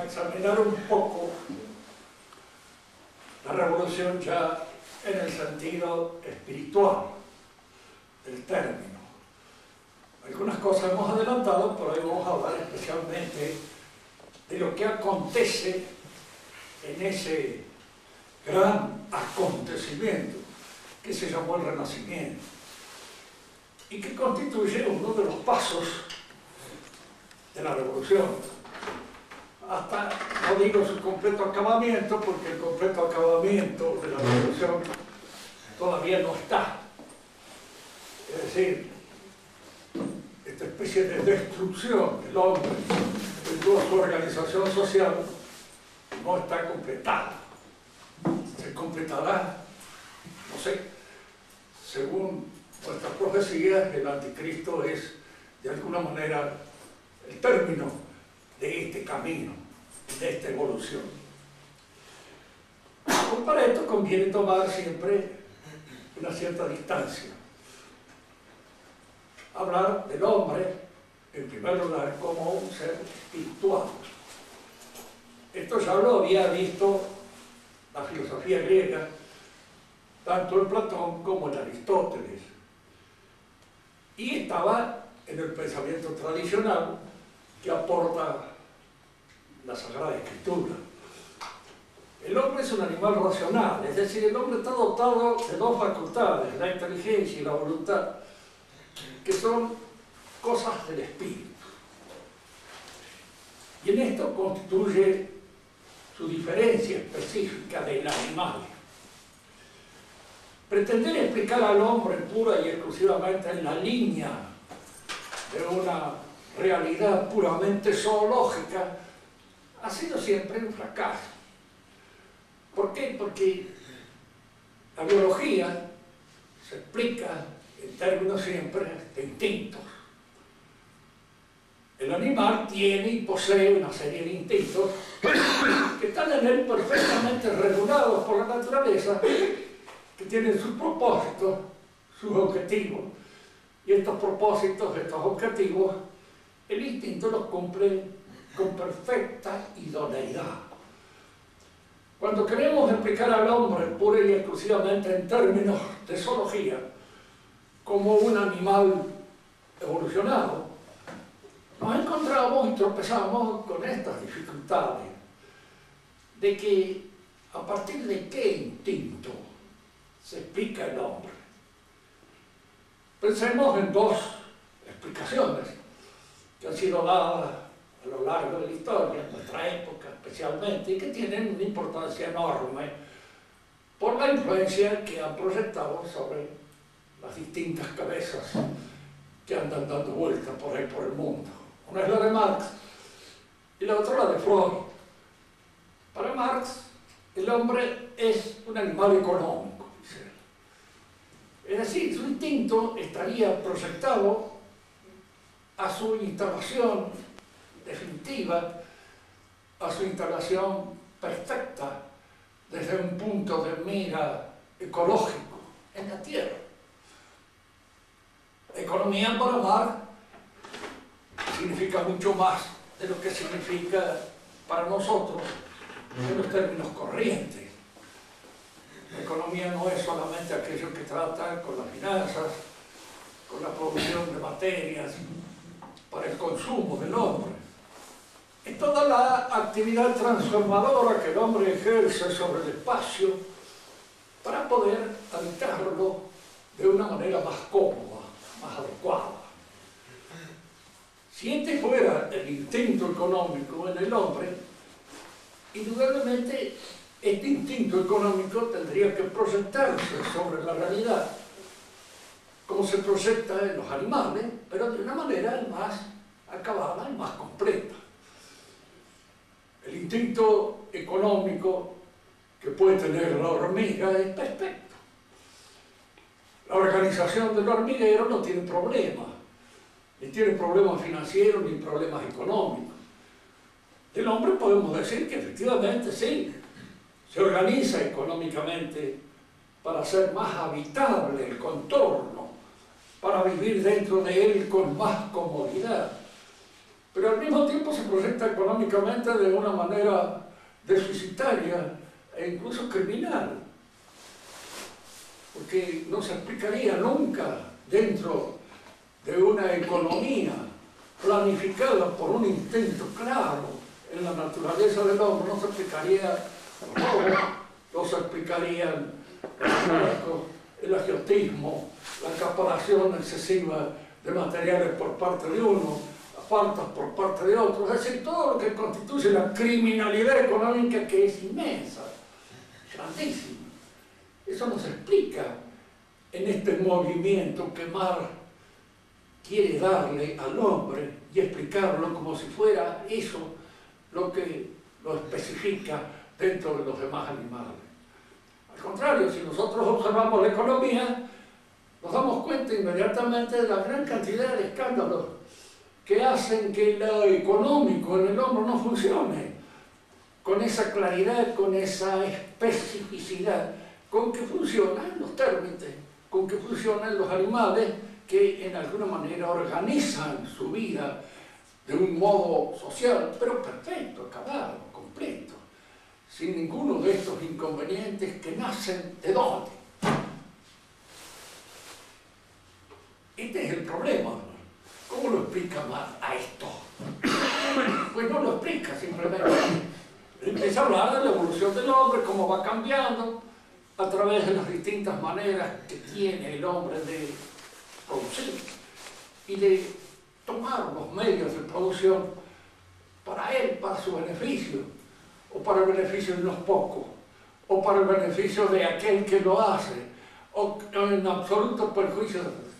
a examinar un poco la revolución ya en el sentido espiritual del término. Algunas cosas hemos adelantado, pero hoy vamos a hablar especialmente de lo que acontece en ese gran acontecimiento que se llamó el Renacimiento y que constituye uno de los pasos de la revolución, hasta, no digo su completo acabamiento, porque el completo acabamiento de la revolución todavía no está. Es decir, esta especie de destrucción del hombre de toda su organización social no está completada. Se completará, no sé, según nuestras profecías, el anticristo es de alguna manera el término de este camino, de esta evolución. Pues para esto conviene tomar siempre una cierta distancia. Hablar del hombre, en primer lugar, como un ser espiritual. Esto ya lo había visto la filosofía griega, tanto en Platón como en Aristóteles. Y estaba en el pensamiento tradicional que aporta la Sagrada Escritura. El hombre es un animal racional, es decir, el hombre está dotado de dos facultades, la inteligencia y la voluntad, que son cosas del espíritu. Y en esto constituye su diferencia específica del animal. Pretender explicar al hombre pura y exclusivamente en la línea de una realidad puramente zoológica ha sido siempre un fracaso. ¿Por qué? Porque la biología se explica en términos siempre de instintos. El animal tiene y posee una serie de instintos que están en él perfectamente regulados por la naturaleza, que tienen sus propósitos, sus objetivos. Y estos propósitos, estos objetivos, el instinto los cumple con perfecta idoneidad. Cuando queremos explicar al hombre pura y exclusivamente en términos de zoología, como un animal evolucionado, nos encontramos y tropezamos con estas dificultades de que a partir de qué instinto se explica el hombre. Pensemos en dos explicaciones que han sido dadas a lo largo de la historia, en nuestra época especialmente, y que tienen una importancia enorme por la influencia que han proyectado sobre las distintas cabezas que andan dando vueltas por ahí por el mundo. Una es la de Marx y la otra la de Freud. Para Marx, el hombre es un animal económico, dice él. Es decir, su instinto estaría proyectado a su instalación definitiva, a su instalación perfecta desde un punto de mira ecológico en la tierra. Economía para Marx significa mucho más de lo que significa para nosotros en los términos corrientes. La economía no es solamente aquello que trata con las finanzas, con la producción de materias para el consumo del hombre. Es toda la actividad transformadora que el hombre ejerce sobre el espacio para poder habitarlo de una manera más cómoda, más adecuada. Si este fuera el instinto económico en el hombre, indudablemente este instinto económico tendría que proyectarse sobre la realidad, como se proyecta en los animales, pero de una manera más acabada y más completa. El instinto económico que puede tener la hormiga es perfecto. La organización del hormiguero no tiene problemas, ni tiene problemas financieros ni problemas económicos. Del hombre podemos decir que efectivamente sí, se organiza económicamente para hacer más habitable el contorno, para vivir dentro de él con más comodidad. pero al mismo tiempo se proyecta económicamente de una manera deficitaria e incluso criminal, porque no se explicaría nunca dentro de una economía planificada por un intento claro en la naturaleza del hombre, no se explicaría el robo, no se explicarían el agiotismo, la acaparación excesiva de materiales por parte de uno, las faltas por parte de otro, es decir, todo lo que constituye la criminalidad económica, que es inmensa, grandísima. Eso no se explica en este movimiento que Marx quiere darle al hombre y explicarlo como si fuera eso lo que lo especifica dentro de los demás animales. Al contrario, si nosotros observamos la economía, nos damos cuenta inmediatamente de la gran cantidad de escándalos que hacen que lo económico en el hombre no funcione con esa claridad, con esa especificidad, con que funcionan los térmites, con que funcionan los animales que en alguna manera organizan su vida de un modo social, pero perfecto, acabado, completo, sin ninguno de estos inconvenientes que nacen ¿de dónde? Este es el problema. ¿Cómo lo explica Marx a esto? Pues no lo explica, simplemente empieza a hablar de la evolución del hombre, cómo va cambiando a través de las distintas maneras que tiene el hombre de producir y de tomar los medios de producción para él, para su beneficio, o para el beneficio de unos pocos, o para el beneficio de aquel que lo hace, o en absoluto perjuicio de los.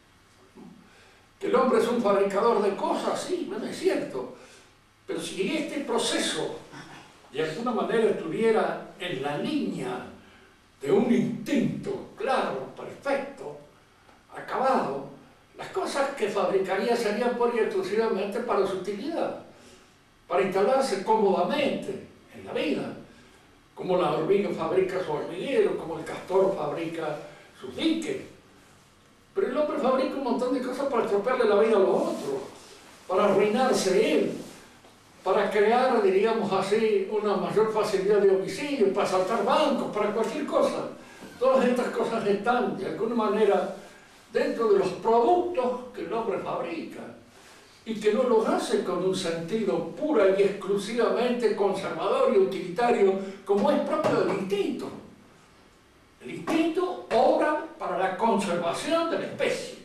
Que el hombre es un fabricador de cosas, sí, no es cierto, pero si este proceso de alguna manera estuviera en la línea de un instinto claro, perfecto, acabado, las cosas que fabricaría serían pura y exclusivamente para su utilidad, para instalarse cómodamente en la vida, como la hormiga fabrica su hormiguero, como el castor fabrica sus diques. Pero el hombre fabrica un montón de cosas para estropearle la vida a los otros, para arruinarse él, para crear, diríamos así, una mayor facilidad de homicidio, para asaltar bancos, para cualquier cosa. Todas estas cosas están, de alguna manera, dentro de los productos que el hombre fabrica y que no los hace con un sentido pura y exclusivamente conservador y utilitario, como es propio del instinto. El instinto obra para la conservación de la especie.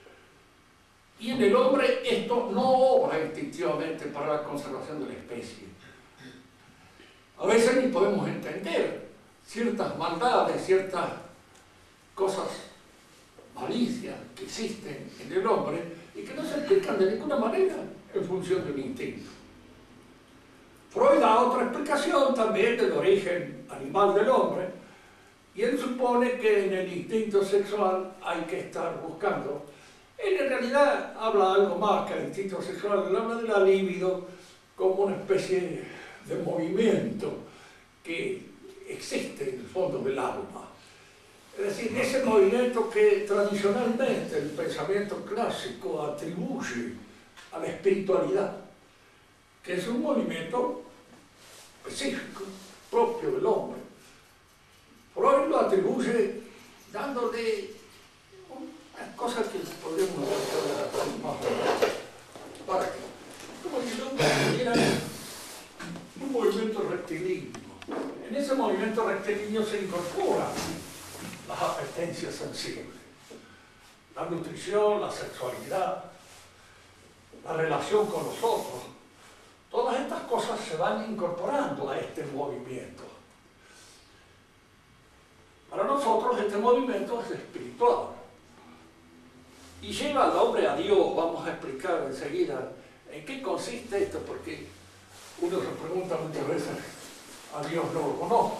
Y en el hombre esto no obra instintivamente para la conservación de la especie. A veces ni podemos entender ciertas maldades, ciertas cosas, malicias que existen en el hombre y que no se explican de ninguna manera en función del instinto. Freud da otra explicación también del origen animal del hombre, y él supone que en el instinto sexual hay que estar buscando. Él en realidad habla algo más que el instinto sexual, él habla de la libido como una especie de movimiento que existe en el fondo del alma. Es decir, ese movimiento que tradicionalmente el pensamiento clásico atribuye a la espiritualidad, que es un movimiento específico, propio del hombre. Freud lo atribuye dándole unas cosas que podríamos ver más para que, como si el hombre tuviera un movimiento rectilíneo. En ese movimiento rectilíneo se incorporan las apetencias sensibles, la nutrición, la sexualidad, la relación con los otros. Todas estas cosas se van incorporando a este movimiento. Para nosotros este movimiento es espiritual y lleva al hombre a Dios. Vamos a explicar enseguida en qué consiste esto, porque uno se pregunta muchas veces, a Dios no lo conozco,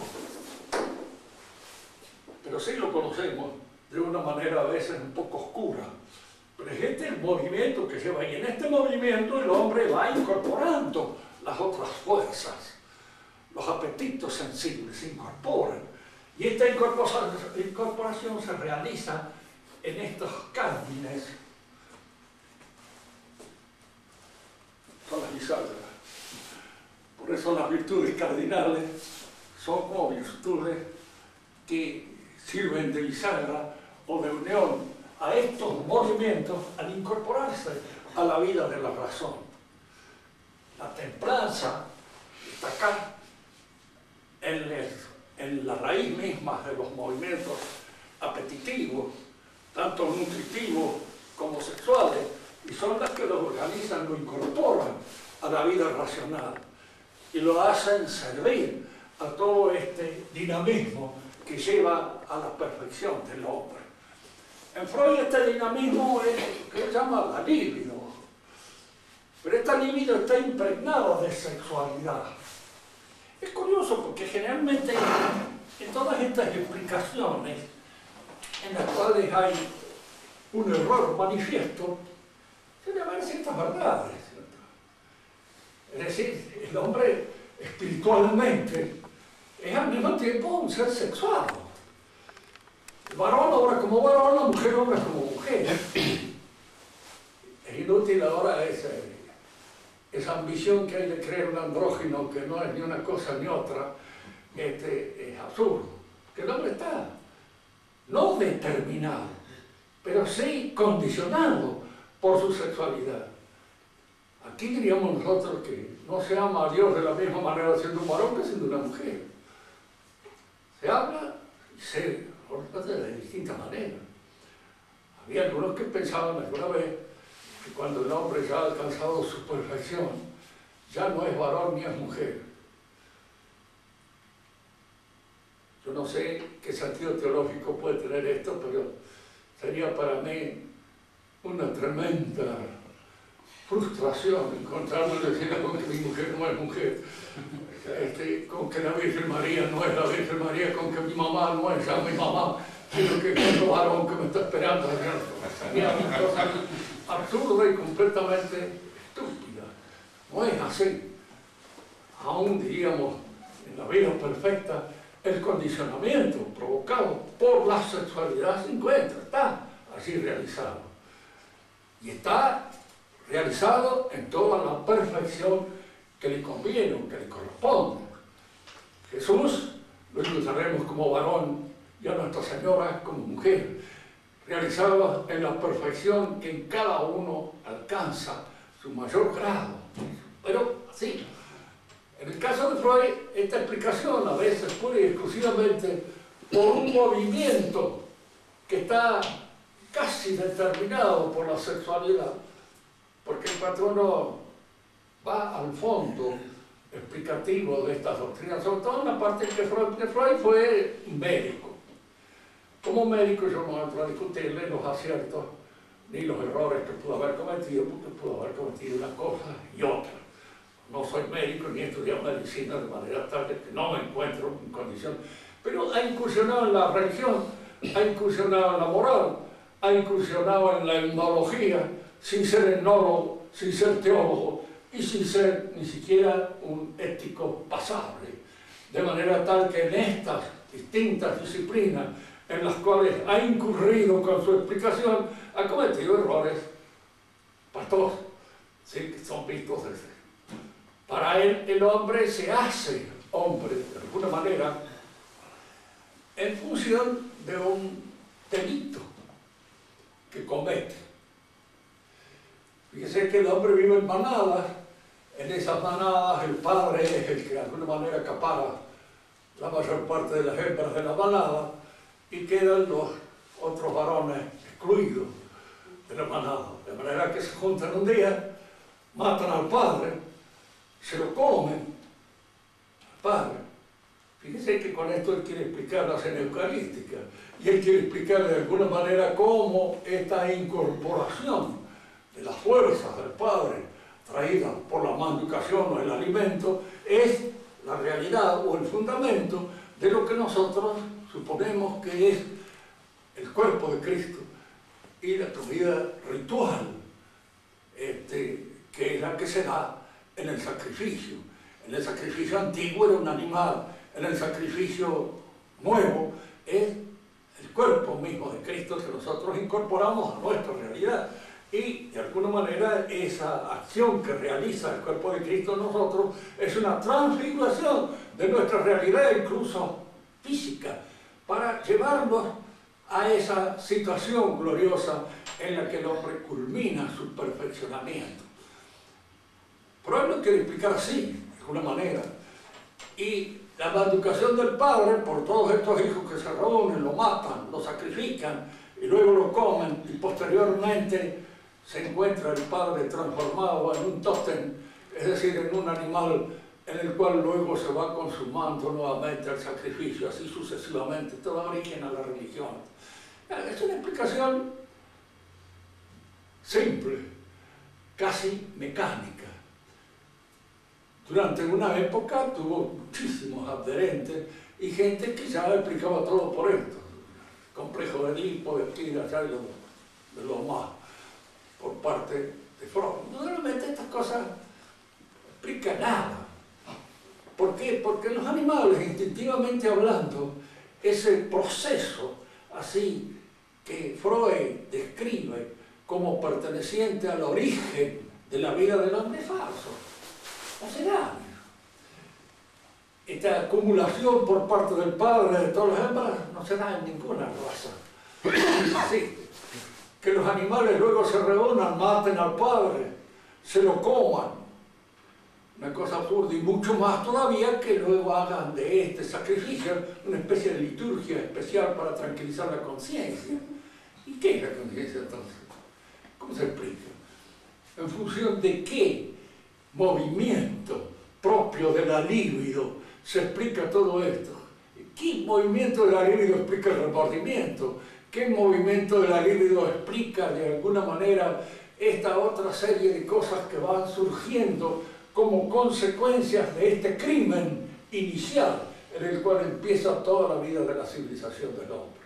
pero sí lo conocemos de una manera a veces un poco oscura. Pero es este el movimiento que lleva, y en este movimiento el hombre va incorporando las otras fuerzas, los apetitos sensibles se incorporan, y esta incorporación se realiza en estos cármenes bisagra. Por eso las virtudes cardinales son como virtudes que sirven de bisagra o de unión a estos movimientos al incorporarse a la vida de la razón. La templanza está acá, en la raíz misma de los movimientos apetitivos, tanto nutritivos como sexuales, y son las que lo organizan, lo incorporan a la vida racional y lo hacen servir a todo este dinamismo que lleva a la perfección del hombre. En Freud este dinamismo es lo que se llama la libido, pero esta libido está impregnada de sexualidad. Es curioso porque generalmente en todas estas explicaciones en las cuales hay un error manifiesto, suele haber ciertas verdades, ¿cierto? Es decir, el hombre espiritualmente es al mismo tiempo un ser sexual. El varón obra como varón, la mujer obra como mujer. Es inútil ahora esa ambición que hay de creer un andrógino que no es ni una cosa ni otra, es absurdo. Que el hombre está no determinado, pero sí condicionado por su sexualidad. Aquí diríamos nosotros que no se ama a Dios de la misma manera siendo un varón que siendo una mujer. Se habla y se habla de distintas maneras. Había algunos que pensaban alguna vez que cuando el hombre ya ha alcanzado su perfección, ya no es varón ni es mujer. Yo no sé qué sentido teológico puede tener esto, pero sería para mí una tremenda frustración encontrarme diciendo con que mi mujer no es mujer, con que la Virgen María no es la Virgen María, con que mi mamá no es ya mi mamá, sino que es otro varón que me está esperando. Sería una cosa absurda y completamente estúpida. No es así. Aún diríamos, en la vida perfecta, el condicionamiento provocado por la sexualidad se encuentra, está así realizado. Y está realizado en toda la perfección que le conviene o que le corresponde. Jesús lo ilustraremos como varón y a Nuestra Señora como mujer, realizado en la perfección que en cada uno alcanza su mayor grado. Pero sí, en el caso de Freud, esta explicación a veces pura y exclusivamente por un movimiento que está casi determinado por la sexualidad, porque cuando uno va al fondo explicativo de estas doctrinas, sobre todo en la parte que Freud fue médico. Como médico yo no entro a discutirle los aciertos ni los errores que pudo haber cometido, porque pudo haber cometido una cosa y otra. No soy médico ni he estudiado medicina de manera tal que no me encuentro en condición, pero ha incursionado en la religión, ha incursionado en la moral, ha incursionado en la etnología, sin ser etnólogo, sin ser teólogo y sin ser ni siquiera un ético pasable. De manera tal que en estas distintas disciplinas en las cuales ha incurrido con su explicación, ha cometido errores pastosos, ¿sí? Que son vistos desde. Para él, el hombre se hace hombre, de alguna manera, en función de un delito que comete. Fíjese que el hombre vive en manadas, en esas manadas el padre es el que de alguna manera acapara la mayor parte de las hembras de la manada y quedan los otros varones excluidos de la manada. De manera que se juntan un día, matan al padre, se lo comen al padre. Fíjense que con esto él quiere explicar la cena eucarística y él quiere explicar de alguna manera cómo esta incorporación de las fuerzas del padre traídas por la manducación o el alimento es la realidad o el fundamento de lo que nosotros suponemos que es el cuerpo de Cristo y la comida ritual que es la que se da en el sacrificio. En el sacrificio antiguo era un animal, en el sacrificio nuevo es el cuerpo mismo de Cristo que nosotros incorporamos a nuestra realidad. Y de alguna manera esa acción que realiza el cuerpo de Cristo en nosotros es una transfiguración de nuestra realidad, incluso física, para llevarnos a esa situación gloriosa en la que el hombre culmina su perfeccionamiento. Pero él lo quiere explicar así, de alguna manera. Y la maldición del Padre por todos estos hijos que se reúnen, lo matan, lo sacrifican y luego lo comen, y posteriormente se encuentra el Padre transformado en un tótem, es decir, en un animal en el cual luego se va consumando nuevamente el sacrificio, así sucesivamente. Todo da origen a la religión. Es una explicación simple, casi mecánica. Durante una época tuvo muchísimos adherentes y gente que ya explicaba todo por esto. Complejo de Edipo, de aquí, de allá, de lo más, por parte de Freud. Normalmente estas cosas no explican nada. ¿Por qué? Porque los animales, instintivamente hablando, ese proceso así que Freud describe como perteneciente al origen de la vida del hombre es falso. No se da. Esta acumulación por parte del padre de todas las hembras no se da en ninguna raza. No existe. Que los animales luego se reúnan, maten al padre, se lo coman. Una cosa absurda, y mucho más todavía que luego hagan de este sacrificio una especie de liturgia especial para tranquilizar la conciencia. ¿Y qué es la conciencia entonces? ¿Cómo se explica? ¿En función de qué movimiento propio de la libido se explica todo esto? ¿Qué movimiento de la libido explica el remordimiento? ¿Qué movimiento de la libido explica de alguna manera esta otra serie de cosas que van surgiendo como consecuencias de este crimen inicial en el cual empieza toda la vida de la civilización del hombre?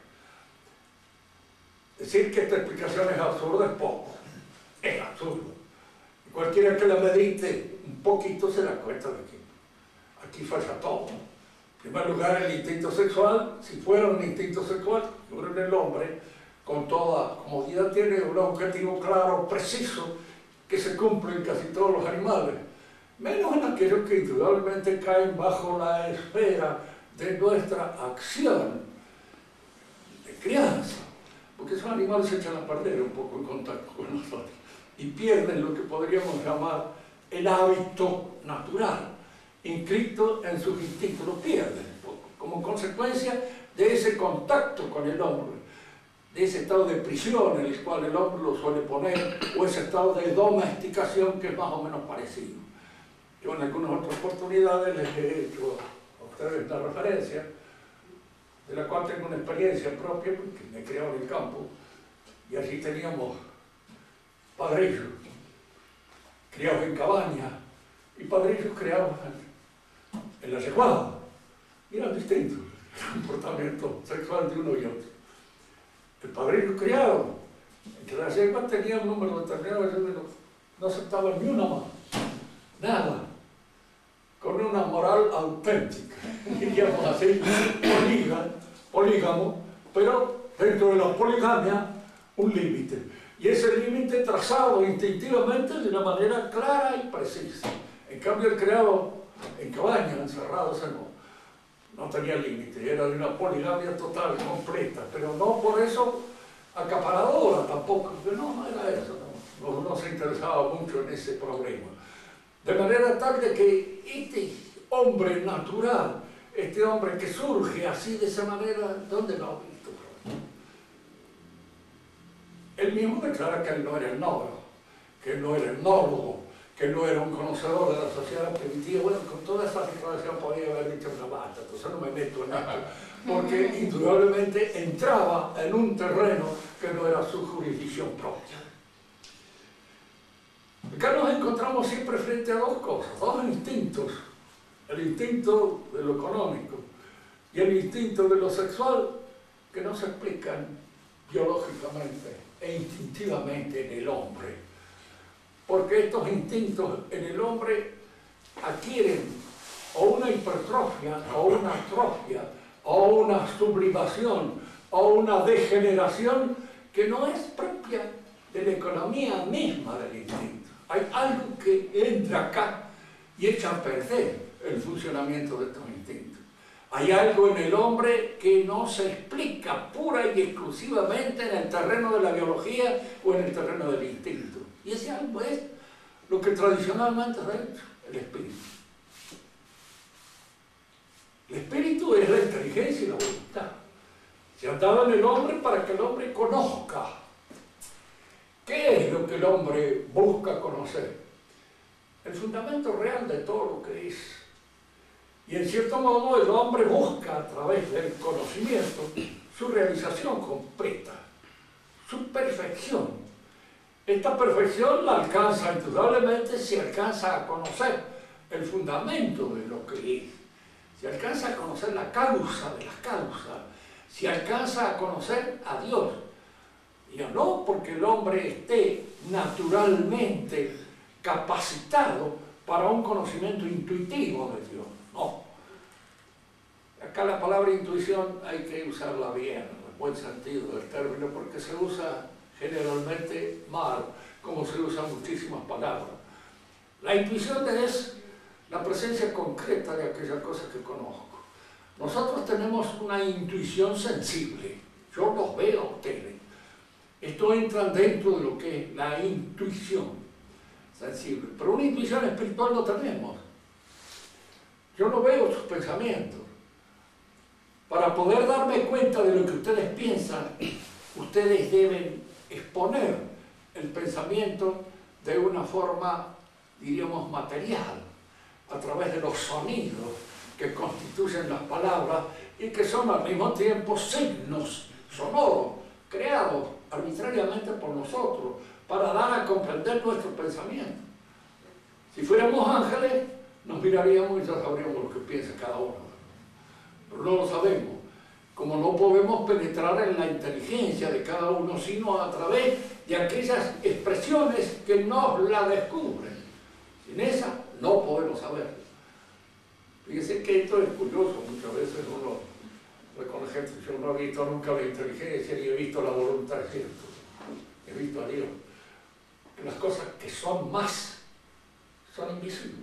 Decir que esta explicación es absurda es poco, es absurdo. Cualquiera que la medite un poquito se da cuenta de que aquí falla todo. En primer lugar, el instinto sexual, si fuera un instinto sexual, yo creo que el hombre, con toda comodidad, tiene un objetivo claro, preciso, que se cumple en casi todos los animales, menos en aquellos que indudablemente caen bajo la esfera de nuestra acción de crianza, porque esos animales se echan a perder un poco en contacto con nosotros y pierden lo que podríamos llamar el hábito natural, inscrito en sus instintos, lo pierden un poco, como consecuencia de ese contacto con el hombre, de ese estado de prisión en el cual el hombre lo suele poner, o ese estado de domesticación que es más o menos parecido. Yo en algunas otras oportunidades les he hecho a ustedes la referencia, de la cual tengo una experiencia propia, porque me he criado en el campo, y allí teníamos padrillos, criados en cabañas, y padrillos criados en la yeguada, y eran distintos el comportamiento sexual de uno y otro. El padrillo criado entre las yeguas tenía un número determinado, no aceptaba ni una más, nada, con una moral auténtica, diríamos así, polígamo, pero dentro de la poligamia un límite. Y ese límite trazado instintivamente de una manera clara y precisa. En cambio el criado en cabaña, encerrado, no tenía límite, era de una poligamia total, completa, pero no por eso acaparadora tampoco, porque no era eso, no se interesaba mucho en ese problema. De manera tal de que este hombre natural, este hombre que surge así de esa manera, ¿dónde lo ha visto? Él mismo declara que él no era etnólogo, que él no era etnólogo, que él no era un conocedor de la sociedad primitiva. Bueno, con toda esa declaración podría haber dicho una basta, entonces no me meto en esto, porque indudablemente entraba en un terreno que no era su jurisdicción propia. Acá nos encontramos siempre frente a dos cosas, dos instintos, el instinto de lo económico y el instinto de lo sexual, que no se explican biológicamente e instintivamente en el hombre, porque estos instintos en el hombre adquieren o una hipertrofia, o una atrofia, o una sublimación, o una degeneración que no es propia de la economía misma del instinto. Hay algo que entra acá y echa a perder el funcionamiento de estos instintos. Hay algo en el hombre que no se explica pura y exclusivamente en el terreno de la biología o en el terreno del instinto. Y ese algo es lo que tradicionalmente se ha hecho, el espíritu. El espíritu es la inteligencia y la voluntad. Se ha dado en el hombre para que el hombre conozca. ¿Qué es lo que el hombre busca conocer? El fundamento real de todo lo que es. Y en cierto modo el hombre busca a través del conocimiento su realización completa, su perfección. Esta perfección la alcanza indudablemente si alcanza a conocer el fundamento de lo que es, si alcanza a conocer la causa de las causas, si alcanza a conocer a Dios. Y no porque el hombre esté naturalmente capacitado para un conocimiento intuitivo de Dios, no. Acá la palabra intuición hay que usarla bien, en el buen sentido del término, porque se usa generalmente mal, como se usan muchísimas palabras. La intuición es la presencia concreta de aquella cosa que conozco. Nosotros tenemos una intuición sensible, yo los veo a ustedes. Esto entra dentro de lo que es la intuición sensible, pero una intuición espiritual no tenemos. Yo no veo sus pensamientos. Para poder darme cuenta de lo que ustedes piensan, ustedes deben exponer el pensamiento de una forma, diríamos, material, a través de los sonidos que constituyen las palabras y que son al mismo tiempo signos sonoros, creados arbitrariamente por nosotros, para dar a comprender nuestro pensamiento. Si fuéramos ángeles, nos miraríamos y ya sabríamos lo que piensa cada uno. Pero no lo sabemos. Como no podemos penetrar en la inteligencia de cada uno, sino a través de aquellas expresiones que nos la descubren. Sin esa no podemos saber. Fíjense que esto es curioso, muchas veces uno, con la gente, yo no he visto nunca la inteligencia ni he visto la voluntad, es cierto. He visto a Dios. Que las cosas que son más son invisibles.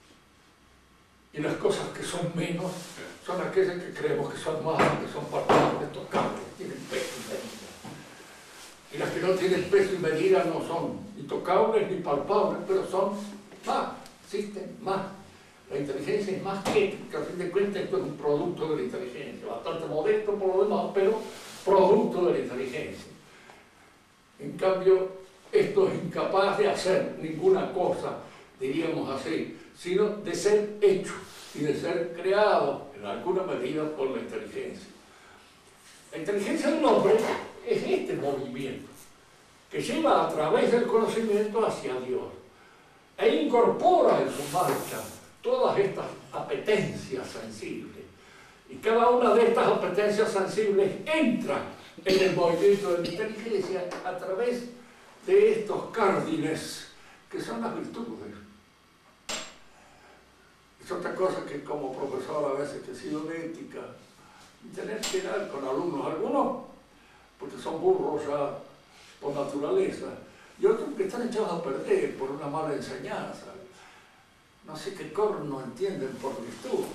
Y las cosas que son menos son aquellas que creemos que son más, que son palpables, tocables, tienen peso y medida. Y las que no tienen peso y medida no son ni tocables ni palpables, pero son más, existen más. La inteligencia es más que a fin de cuentas esto es un producto de la inteligencia, bastante modesto por lo demás, pero producto de la inteligencia. En cambio, esto es incapaz de hacer ninguna cosa, diríamos así, sino de ser hecho y de ser creado en alguna medida por la inteligencia. La inteligencia del hombre es este movimiento que lleva a través del conocimiento hacia Dios e incorpora en su marcha todas estas apetencias sensibles. Y cada una de estas apetencias sensibles entra en el movimiento de la inteligencia a través de estos cárdines que son las virtudes. Es otra cosa que como profesor a veces que he sido de ética, tener que dar con algunos porque son burros ya por naturaleza, y otros que están echados a perder por una mala enseñanza. No sé qué corno entienden por virtud.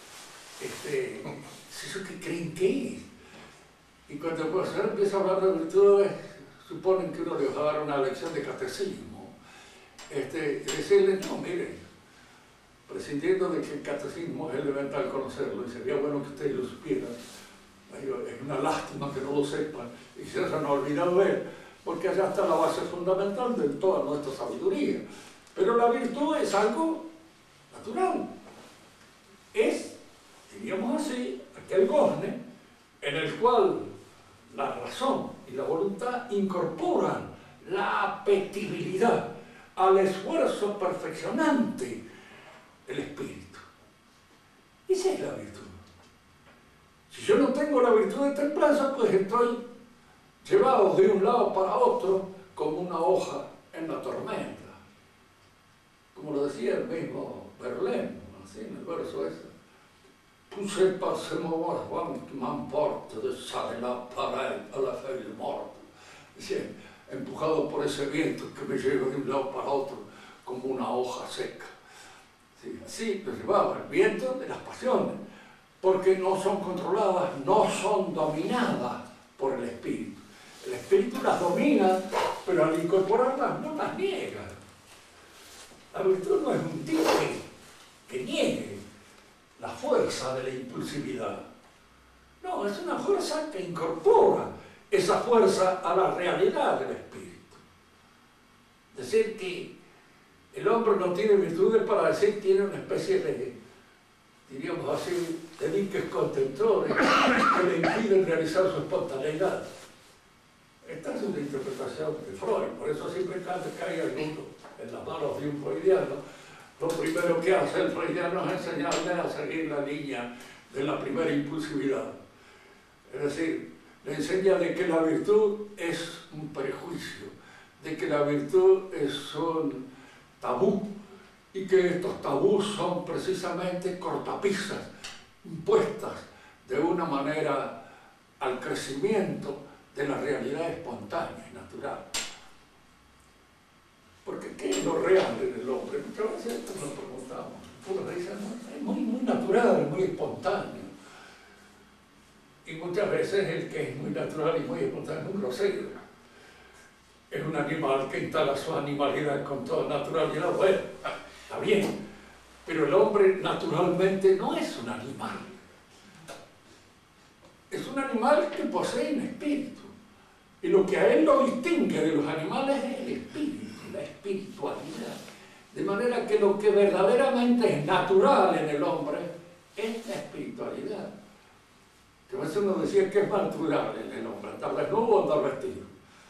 Es eso que creen que es. Y cuando el profesor empieza a hablar de virtudes, suponen que uno les va a dar una lección de catecismo. Decirles, no, miren, prescindiendo de que el catecismo es elemental conocerlo, y sería bueno que ustedes lo supieran. Es una lástima que no lo sepan y se hayan olvidado de él, porque allá está la base fundamental de toda nuestra sabiduría. Pero la virtud es algo natural. Es, diríamos así, aquel gozne en el cual la razón y la voluntad incorporan la apetibilidad al esfuerzo perfeccionante del espíritu. Esa es la virtud. Si yo no tengo la virtud de templanza, pues estoy llevado de un lado para otro como una hoja en la tormenta. Como lo decía el mismo Verlaine, así en el verso ese. Poussé par ce moment qui m'emporte de ça et là, pareil à la feuille morte. empujado por ese viento que me lleva de un lado para otro como una hoja seca. Sí, así lo llevaba el viento de las pasiones, porque no son controladas, no son dominadas por el espíritu. El espíritu las domina, pero al incorporarlas no las niega. La virtud no es un tipo que niegue la fuerza de la impulsividad. No, es una fuerza que incorpora esa fuerza a la realidad del espíritu. Es decir, que el hombre no tiene virtudes para decir que tiene una especie de, diríamos así, de diques contentores que le impiden realizar su espontaneidad. Esta es una interpretación de Freud, por eso siempre que hay alguno en las manos de un freudiano, lo primero que hace el freudiano es enseñarle a seguir la línea de la primera impulsividad. Es decir, le enseña de que la virtud es un prejuicio, de que la virtud es un tabú, y que estos tabús son precisamente cortapisas impuestas de una manera al crecimiento de la realidad espontánea y natural. Porque ¿qué es lo real en el hombre? Muchas veces esto nos preguntamos. Todos dicen, es muy natural, muy espontáneo. Y muchas veces el que es muy natural y muy espontáneo es un grosero. Es un animal que instala su animalidad con toda naturalidad. Bueno, está bien. Pero el hombre naturalmente no es un animal. Es un animal que posee un espíritu. Y lo que a él lo distingue de los animales es el espíritu, la espiritualidad. De manera que lo que verdaderamente es natural en el hombre es la espiritualidad. Que a veces uno decía que es natural en el hombre, andar desnudo o andar vestido.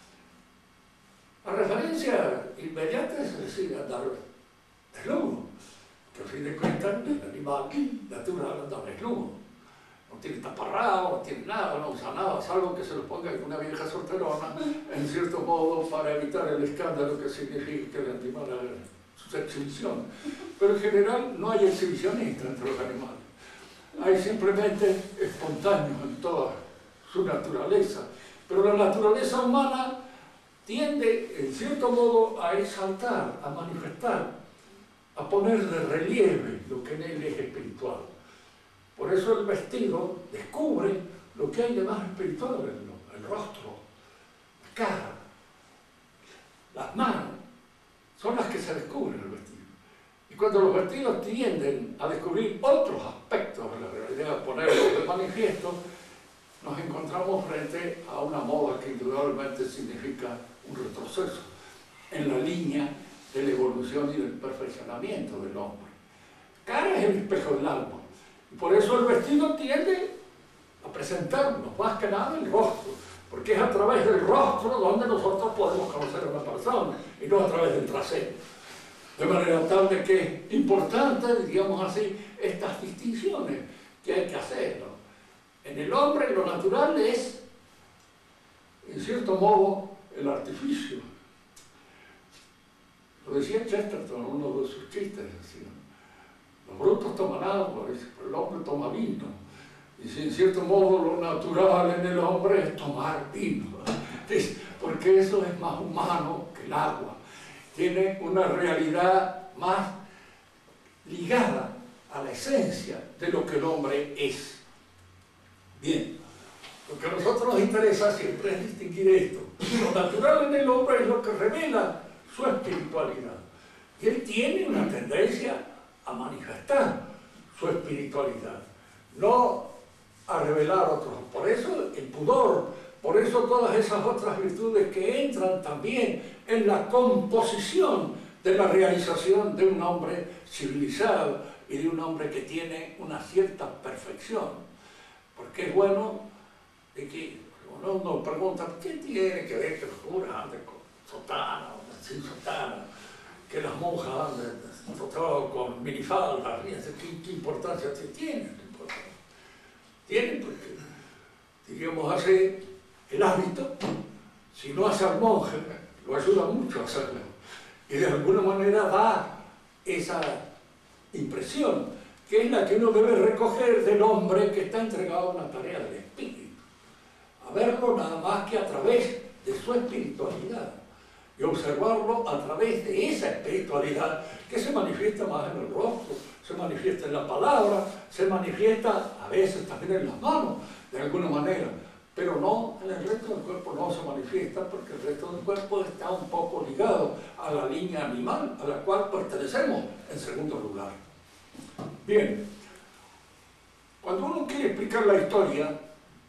La referencia inmediata es decir, andar desnudo. Que a fin de cuentas el animal natural anda desnudo. No tiene taparrado, no tiene nada, no usa nada, salvo que se lo ponga en una vieja solterona, en cierto modo, para evitar el escándalo que significa que el animal haga sus exhibiciones. Pero en general no hay exhibicionistas entre los animales. Hay simplemente espontáneos en toda su naturaleza. Pero la naturaleza humana tiende, en cierto modo, a exaltar, a manifestar, a poner de relieve lo que en él es espiritual. Por eso el vestido descubre lo que hay de más espiritual en el rostro, la cara, las manos, son las que se descubren en el vestido. Y cuando los vestidos tienden a descubrir otros aspectos de la realidad, a ponerlos de manifiesto, nos encontramos frente a una moda que indudablemente significa un retroceso en la línea de la evolución y del perfeccionamiento del hombre. Cara es el espejo del alma. Y por eso el vestido tiende a presentarnos más que nada el rostro, porque es a través del rostro donde nosotros podemos conocer a una persona y no a través del trasero. De manera tal de que es importante, digamos así, estas distinciones que hay que hacer, ¿no? En el hombre lo natural es, en cierto modo, el artificio. Lo decía Chesterton, uno de sus chistes, así, ¿no? Los brutos toman agua, pero el hombre toma vino. Y si en cierto modo lo natural en el hombre es tomar vino, porque eso es más humano que el agua. Tiene una realidad más ligada a la esencia de lo que el hombre es. Bien, lo que a nosotros nos interesa siempre es distinguir esto. Lo natural en el hombre es lo que revela su espiritualidad. Y él tiene una tendencia a manifestar su espiritualidad, no a revelar otros. Por eso el pudor, por eso todas esas otras virtudes que entran también en la composición de la realización de un hombre civilizado y de un hombre que tiene una cierta perfección. Porque es bueno de que uno nos pregunta, ¿qué tiene que ver que los curas anden con sotana o sin sotana? Que las monjas anden con minifaldas, ¿qué importancia tiene? Tiene porque, diríamos así, el hábito, si no hace al monje, lo ayuda mucho a hacerlo. Y de alguna manera da esa impresión, que es la que uno debe recoger del hombre que está entregado a una tarea del espíritu. A verlo nada más que a través de su espiritualidad y observarlo a través de esa espiritualidad que se manifiesta más en el rostro, se manifiesta en la palabra, se manifiesta a veces también en las manos, de alguna manera, pero no en el resto del cuerpo, no se manifiesta porque el resto del cuerpo está un poco ligado a la línea animal a la cual pertenecemos en segundo lugar. Bien, cuando uno quiere explicar la historia,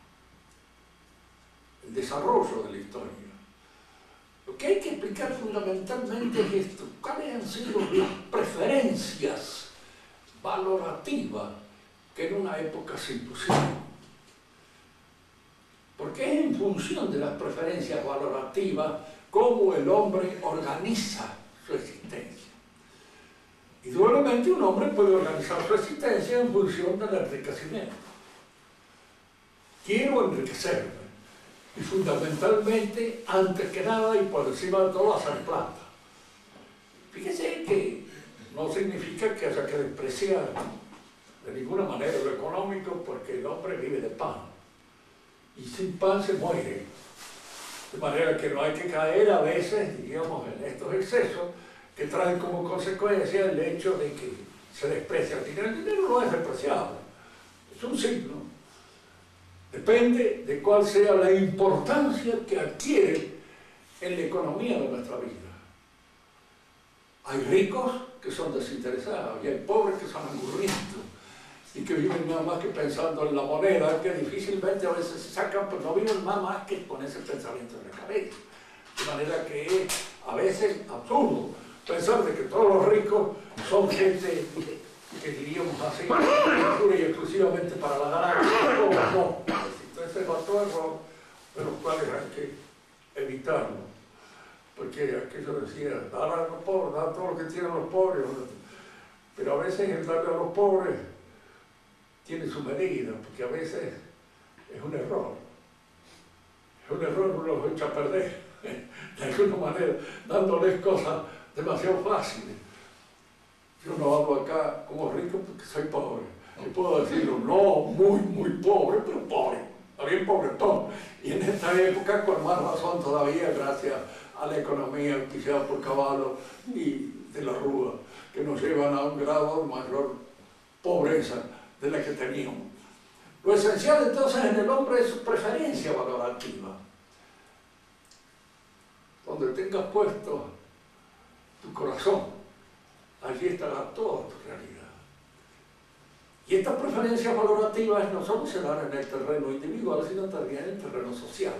el desarrollo de la historia, lo que hay que explicar fundamentalmente es esto: cuáles han sido las preferencias valorativas que en una época se impusieron. Porque es en función de las preferencias valorativas cómo el hombre organiza su existencia. Indudablemente un hombre puede organizar su existencia en función del enriquecimiento. Quiero enriquecerme. Y fundamentalmente, antes que nada y por encima de todo, hacer plata. Fíjese que no significa que haya que despreciar de ninguna manera lo económico, porque el hombre vive de pan. Y sin pan se muere. De manera que no hay que caer a veces, diríamos, en estos excesos que traen como consecuencia el hecho de que se desprecia el dinero. El dinero no es despreciable, es un signo. Depende de cuál sea la importancia que adquiere en la economía de nuestra vida. Hay ricos que son desinteresados y hay pobres que son angurrientos y que viven nada más que pensando en la moneda, que difícilmente a veces se sacan, pero no viven nada más que con ese pensamiento en la cabeza. De manera que es a veces absurdo pensar de que todos los ricos son gente que diríamos así, pura y exclusivamente para la ganancia. No. Entonces es otro error de los cuales hay que evitarlo. Porque aquello decía, dar a los pobres, dar todo lo que tienen los pobres. Pero a veces el darle a los pobres tiene su medida, porque a veces es un error. Es un error, uno los echa a perder, de alguna manera, dándoles cosas demasiado fáciles. Yo no hablo acá como rico porque soy pobre. Y puedo decirlo, no muy pobre, pero pobre. Bien pobretón. Y en esta época, con más razón todavía, gracias a la economía auspiciada por Caballo y de la Rúa, que nos llevan a un grado de mayor pobreza de la que teníamos. Lo esencial entonces en el hombre es su preferencia valorativa. Donde tengas puesto tu corazón, allí estará toda tu realidad. Y estas preferencias valorativas no solo se dan en el terreno individual, sino también en el terreno social.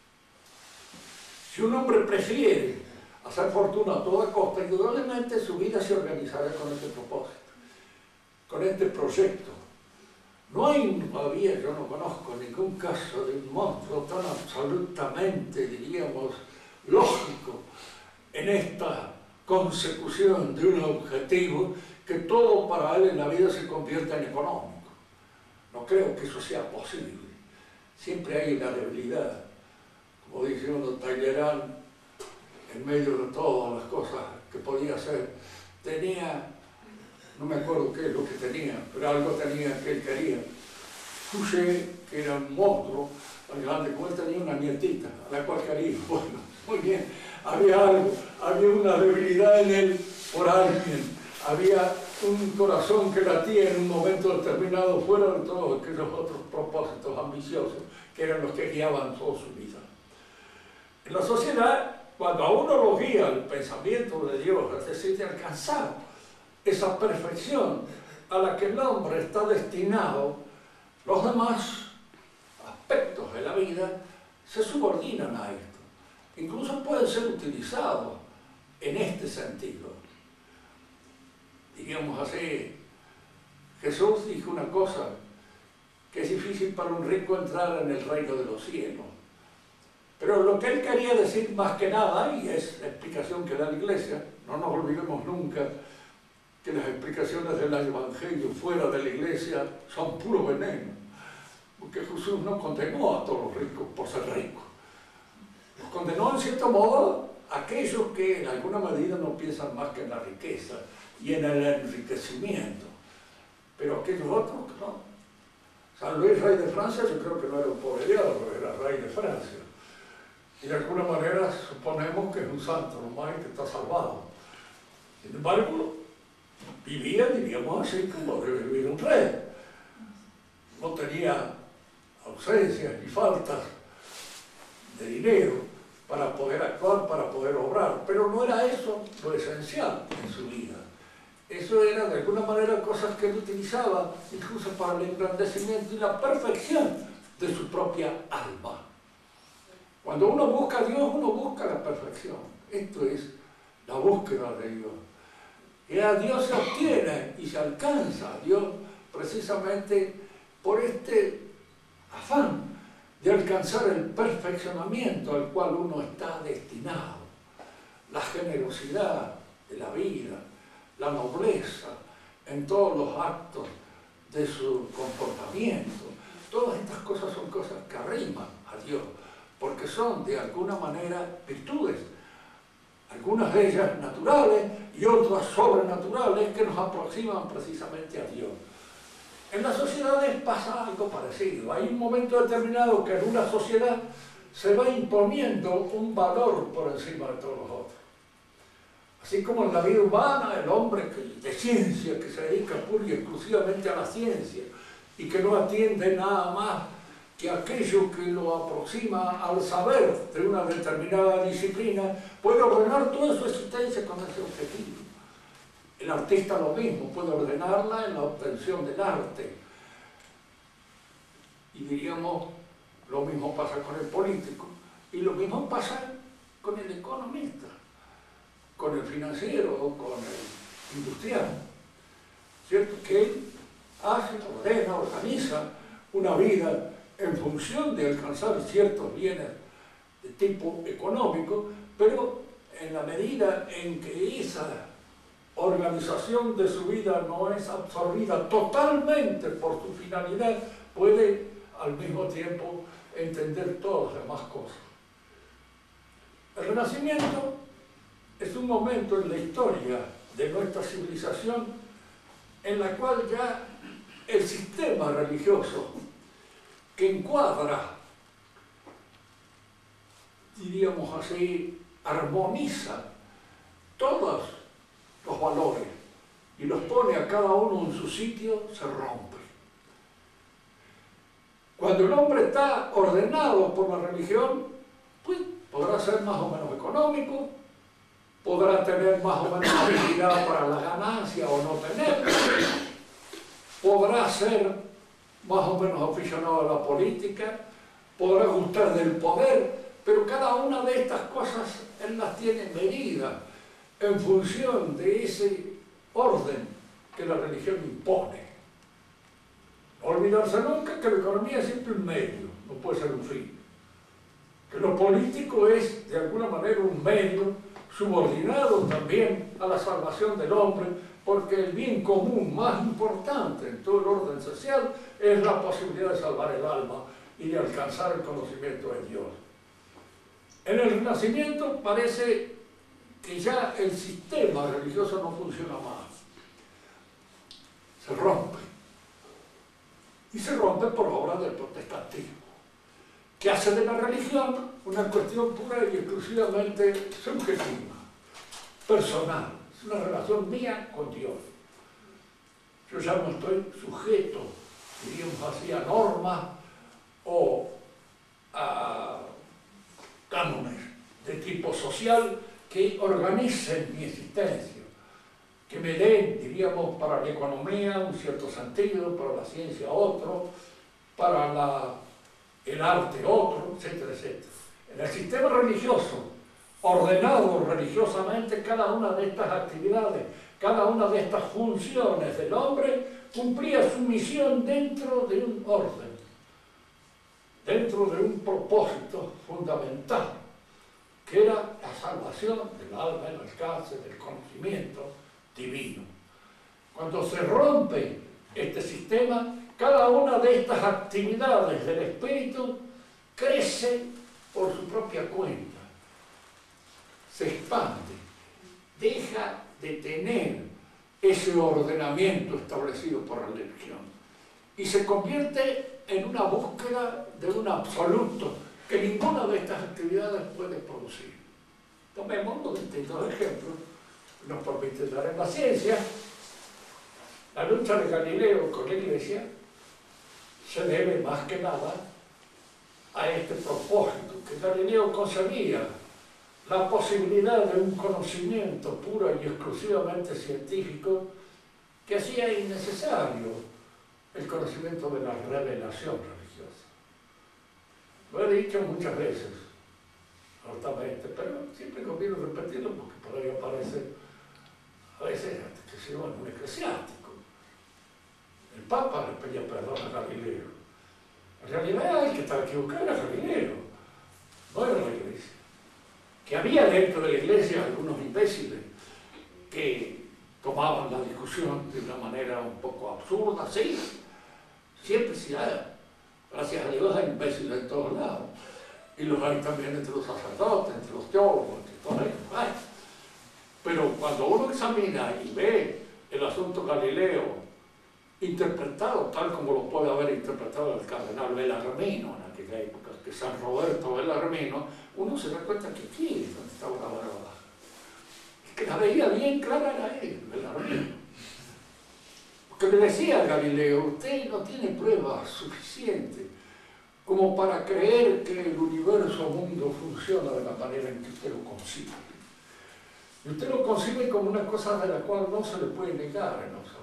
Si un hombre prefiere hacer fortuna a toda costa, indudablemente su vida se organizará con este propósito, con este proyecto. No hay todavía, yo no conozco ningún caso de un monstruo tan absolutamente, diríamos, lógico en esta consecución de un objetivo que todo para él en la vida se convierta en económico. No creo que eso sea posible. Siempre hay una debilidad. Como dice uno, Talleyrand, en medio de todas las cosas que podía hacer, tenía, no me acuerdo qué es lo que tenía, pero algo tenía que él quería. Fouché, que era un monstruo, tan grande como él, tenía una nietita, a la cual quería. Bueno, muy bien, había algo, había una debilidad en él por alguien. Había un corazón que latía en un momento determinado fuera de todos aquellos otros propósitos ambiciosos que eran los que guiaban toda su vida. En la sociedad, cuando a uno lo guía el pensamiento de Dios, es decir, de alcanzar esa perfección a la que el hombre está destinado, los demás aspectos de la vida se subordinan a esto. Incluso pueden ser utilizados en este sentido. Diríamos así, Jesús dijo una cosa, que es difícil para un rico entrar en el reino de los cielos. Pero lo que él quería decir más que nada, y es la explicación que da la Iglesia, no nos olvidemos nunca que las explicaciones del Evangelio fuera de la Iglesia son puro veneno, porque Jesús no condenó a todos los ricos por ser ricos. Los condenó en cierto modo a aquellos que en alguna medida no piensan más que en la riqueza y en el enriquecimiento, pero aquellos otros no. San Luis, rey de Francia, yo creo que no era un pobre diablo, era rey de Francia. y de alguna manera suponemos que es un santo nomás y que está salvado. Sin embargo, vivía, diríamos así, como debe vivir un rey. No tenía ausencias ni faltas de dinero para poder actuar, para poder obrar, pero no era eso lo esencial en su vida. Eso era de alguna manera cosas que él utilizaba incluso para el engrandecimiento y la perfección de su propia alma. Cuando uno busca a Dios, uno busca la perfección. Esto es la búsqueda de Dios. Y a Dios se obtiene y se alcanza a Dios precisamente por este afán de alcanzar el perfeccionamiento al cual uno está destinado. La generosidad de la vida, la nobleza en todos los actos de su comportamiento. Todas estas cosas son cosas que arriman a Dios, porque son de alguna manera virtudes, algunas de ellas naturales y otras sobrenaturales que nos aproximan precisamente a Dios. En las sociedades pasa algo parecido. Hay un momento determinado que en una sociedad se va imponiendo un valor por encima de todos los otros. Así como en la vida humana, el hombre de ciencia, que se dedica pura y exclusivamente a la ciencia y que no atiende nada más que aquello que lo aproxima al saber de una determinada disciplina, puede ordenar toda su existencia con ese objetivo. El artista lo mismo, puede ordenarla en la obtención del arte. Y diríamos, lo mismo pasa con el político y lo mismo pasa con el economista, con el financiero o con el industrial. ¿Cierto? Que él hace, ordena, organiza una vida en función de alcanzar ciertos bienes de tipo económico, pero en la medida en que esa organización de su vida no es absorbida totalmente por su finalidad, puede al mismo tiempo entender todas las demás cosas. El Renacimiento es un momento en la historia de nuestra civilización en la cual ya el sistema religioso que encuadra, diríamos así, armoniza todos los valores y los pone a cada uno en su sitio, se rompe. Cuando el hombre está ordenado por la religión, pues podrá ser más o menos económico, podrá tener más o menos habilidad para la ganancia o no tener, podrá ser más o menos aficionado a la política, podrá gustar del poder, pero cada una de estas cosas él las tiene medidas en función de ese orden que la religión impone. No olvidarse nunca que la economía es siempre un medio, no puede ser un fin. Que lo político es de alguna manera un medio subordinado también a la salvación del hombre, porque el bien común más importante en todo el orden social es la posibilidad de salvar el alma y de alcanzar el conocimiento de Dios. En el Renacimiento parece que ya el sistema religioso no funciona más. Se rompe. Y se rompe por obra del protestantismo, que hace de la religión una cuestión pura y exclusivamente subjetiva, personal. Es una relación mía con Dios. Yo ya no estoy sujeto, diríamos así, a normas o a cánones de tipo social que organicen mi existencia, que me den, diríamos, para la economía un cierto sentido, para la ciencia otro, para el arte otro, etcétera, etcétera. En el sistema religioso, ordenado religiosamente, cada una de estas actividades, cada una de estas funciones del hombre cumplía su misión dentro de un orden, dentro de un propósito fundamental, que era la salvación del alma, el alcance del conocimiento divino. Cuando se rompe este sistema, cada una de estas actividades del espíritu crece por su propia cuenta, se expande, deja de tener ese ordenamiento establecido por la religión y se convierte en una búsqueda de un absoluto que ninguna de estas actividades puede producir. Tomemos los distintos ejemplos que nos permiten dar en la ciencia. La lucha de Galileo con la Iglesia se debe más que nada a este propósito, que Galileo concebía la posibilidad de un conocimiento puro y exclusivamente científico que hacía innecesario el conocimiento de la revelación religiosa. Lo he dicho muchas veces, altamente, pero siempre conviene repetirlo porque por ahí aparece a veces que se llama un eclesiástico. El Papa le pedía perdón a Galileo. En realidad el que estaba equivocado era Galileo, no era la Iglesia. Que había dentro de la Iglesia algunos imbéciles que tomaban la discusión de una manera un poco absurda, sí, siempre sí hay. Gracias a Dios hay imbéciles de todos lados. Y los hay también entre los sacerdotes, entre los teólogos, entre todos ellos hay. Pero cuando uno examina y ve el asunto Galileo interpretado tal como lo puede haber interpretado el cardenal Bellarmino en aquella época, que San Roberto Bellarmino, uno se da cuenta que aquí es donde estaba la verdad. El que la veía bien clara era él, Bellarmino. Porque le decía a Galileo, usted no tiene pruebas suficientes como para creer que el universo mundo funciona de la manera en que usted lo concibe. Y usted lo concibe como una cosa de la cual no se le puede negar en absoluto.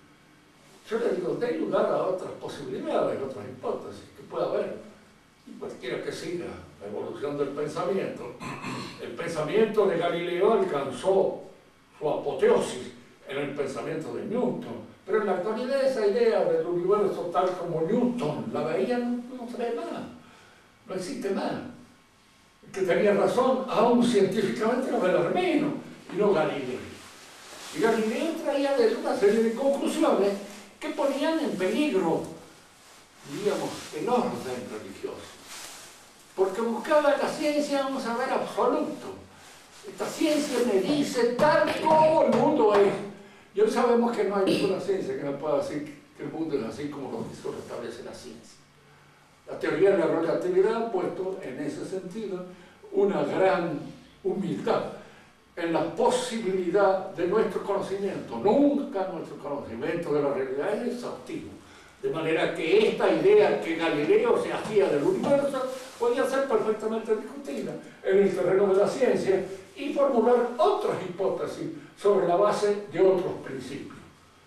Yo le digo, dé lugar a otras posibilidades, otras hipótesis que pueda haber. Y cualquiera que siga la evolución del pensamiento, el pensamiento de Galileo alcanzó su apoteosis en el pensamiento de Newton. Pero en la actualidad esa idea del universo tal como Newton la veía no se ve más, no existe más. El que tenía razón, aún científicamente, era Bellarmino y no Galileo. Y Galileo traía de una serie de conclusiones que ponían en peligro, diríamos, el orden religioso. Porque buscaba la ciencia un saber absoluto. Esta ciencia me dice tal como el mundo es. Y hoy sabemos que no hay ninguna ciencia que nos pueda decir que el mundo es así como lo establece la ciencia. La teoría de la relatividad ha puesto en ese sentido una gran humildad en la posibilidad de nuestro conocimiento. Nunca nuestro conocimiento de la realidad es exhaustivo. De manera que esta idea que Galileo se hacía del universo podía ser perfectamente discutida en el terreno de la ciencia y formular otras hipótesis sobre la base de otros principios.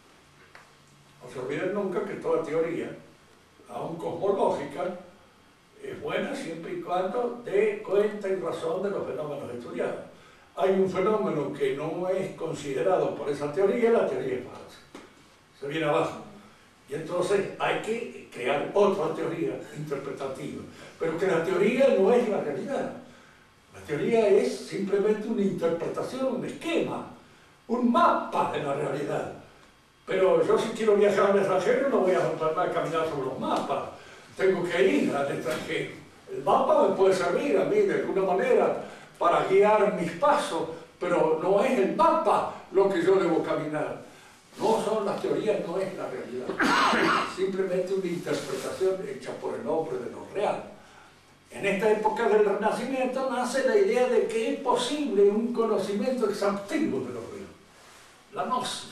No se olviden nunca que toda teoría, aun cosmológica, es buena siempre y cuando dé cuenta y razón de los fenómenos estudiados. Hay un fenómeno que no es considerado por esa teoría, la teoría es falsa. Se viene abajo. Y entonces hay que crear otra teoría interpretativa. Pero que la teoría no es la realidad. La teoría es simplemente una interpretación, un esquema, un mapa de la realidad. Pero yo si quiero viajar al extranjero no voy a caminar sobre los mapas. Tengo que ir al extranjero. El mapa me puede servir a mí de alguna manera para guiar mis pasos, pero no es el mapa lo que yo debo caminar. No son las teorías, no es la realidad. Simplemente una interpretación hecha por el hombre de lo real. En esta época del Renacimiento nace la idea de que es posible un conocimiento exhaustivo de lo real. La gnosis.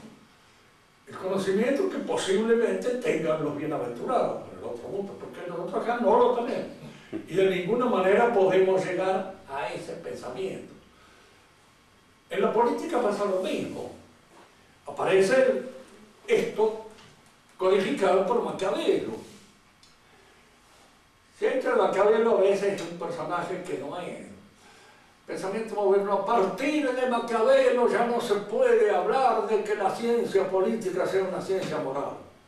El conocimiento que posiblemente tengan los bienaventurados en el otro mundo, porque nosotros acá no lo tenemos. Y de ninguna manera podemos llegar a ese pensamiento. En la política pasa lo mismo. Aparece esto codificado por Maquiavelo. Siempre Maquiavelo a veces es un personaje que no es. Pensamiento moderno, a partir de Maquiavelo ya no se puede hablar de que la ciencia política sea una ciencia moral.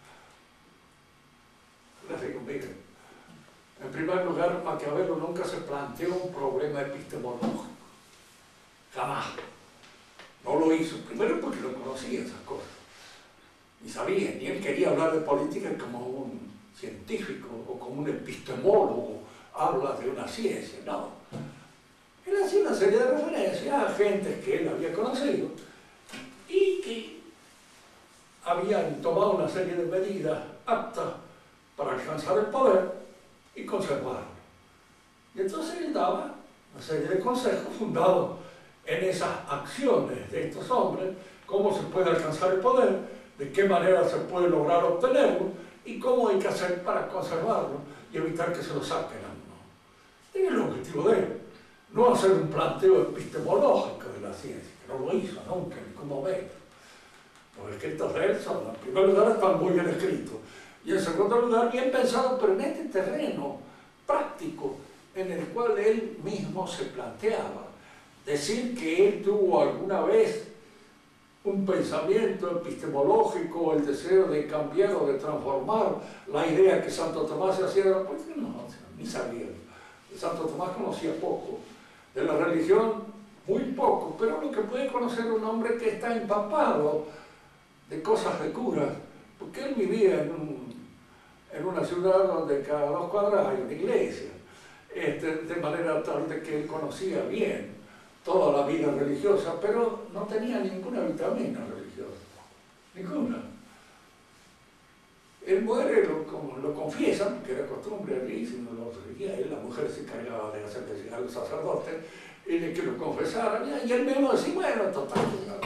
Les digo, miren, en primer lugar, Maquiavelo nunca se planteó un problema epistemológico. Jamás. No lo hizo. Primero porque no conocía esas cosas. Ni sabía, ni él quería hablar de política como un científico o como un epistemólogo habla de una ciencia, no. Él hacía una serie de referencias a gentes que él había conocido y que habían tomado una serie de medidas aptas para alcanzar el poder y conservarlo. Y entonces él daba una serie de consejos fundados en esas acciones de estos hombres, cómo se puede alcanzar el poder, de qué manera se puede lograr obtenerlo y cómo hay que hacer para conservarlo y evitar que se lo saquen a uno. Este es el objetivo de él, no hacer un planteo epistemológico de la ciencia, que no lo hizo nunca en ningún momento. Los escritos de él son, en primer lugar, están muy bien escritos y en segundo lugar, bien pensados, pero en este terreno práctico en el cual él mismo se planteaba. Decir que él tuvo alguna vez un pensamiento epistemológico, el deseo de cambiar o de transformar la idea que Santo Tomás se hacía, pues no, ni sabía. Santo Tomás conocía poco, de la religión muy poco, pero lo que puede conocer un hombre que está empapado de cosas de curas, porque él vivía en una ciudad donde cada 2 cuadras hay una iglesia, de manera tal de que él conocía bien toda la vida religiosa, pero no tenía ninguna vitamina religiosa, ninguna. Él muere, lo confiesa, porque era costumbre allí, si no lo seguía él, la mujer se encargaba de hacerle llegar al sacerdote y de que lo confesara, y él mismo decía, bueno, total,